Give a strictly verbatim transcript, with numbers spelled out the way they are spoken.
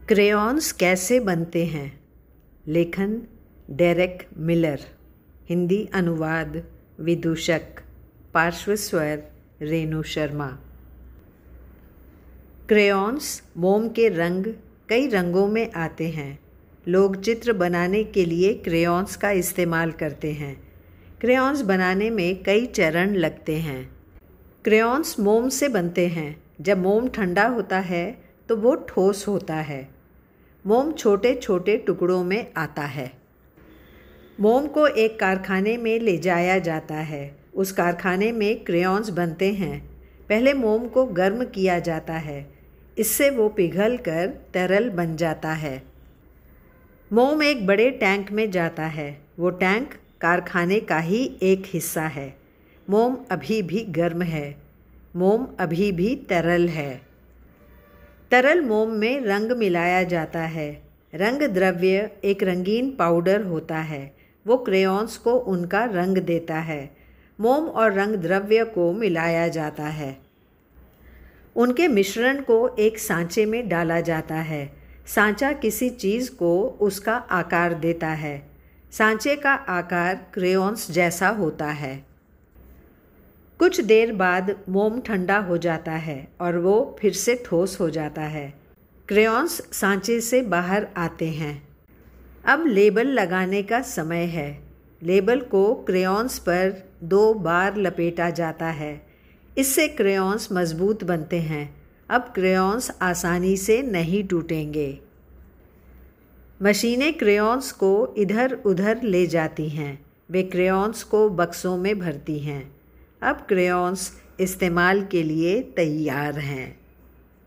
Crayons कैसे बनते हैं? लेखन डेरेक मिलर। हिंदी अनुवाद विदूषक। पार्श्व स्वर रेणु शर्मा। क्रेयॉन्स मोम के रंग कई रंगों में आते हैं। लोग चित्र बनाने के लिए क्रेयॉन्स का इस्तेमाल करते हैं। क्रेयॉन्स बनाने में कई चरण लगते हैं। क्रेयॉन्स मोम से बनते हैं। जब मोम ठंडा होता है तो वो ठोस होता है। मोम छोटे छोटे टुकड़ों में आता है। मोम को एक कारखाने में ले जाया जाता है। उस कारखाने में क्रेयॉन्स बनते हैं। पहले मोम को गर्म किया जाता है। इससे वो पिघल कर तरल बन जाता है। मोम एक बड़े टैंक में जाता है। वो टैंक कारखाने का ही एक हिस्सा है। मोम अभी भी गर्म है। मोम अभी भी तरल है। तरल मोम में रंग मिलाया जाता है। रंग द्रव्य एक रंगीन पाउडर होता है। वो क्रेयॉन्स को उनका रंग देता है। मोम और रंग द्रव्य को मिलाया जाता है। उनके मिश्रण को एक सांचे में डाला जाता है। सांचा किसी चीज़ को उसका आकार देता है। सांचे का आकार क्रेयॉन्स जैसा होता है। कुछ देर बाद मोम ठंडा हो जाता है और वो फिर से ठोस हो जाता है। क्रेयॉन्स सांचे से बाहर आते हैं। अब लेबल लगाने का समय है। लेबल को क्रेयॉन्स पर दो बार लपेटा जाता है। इससे क्रेयॉन्स मजबूत बनते हैं। अब क्रेयॉन्स आसानी से नहीं टूटेंगे। मशीनें क्रेयॉन्स को इधर उधर ले जाती हैं। वे क्रेयॉन्स को बक्सों में भरती हैं। अब क्रेयॉन्स इस्तेमाल के लिए तैयार हैं।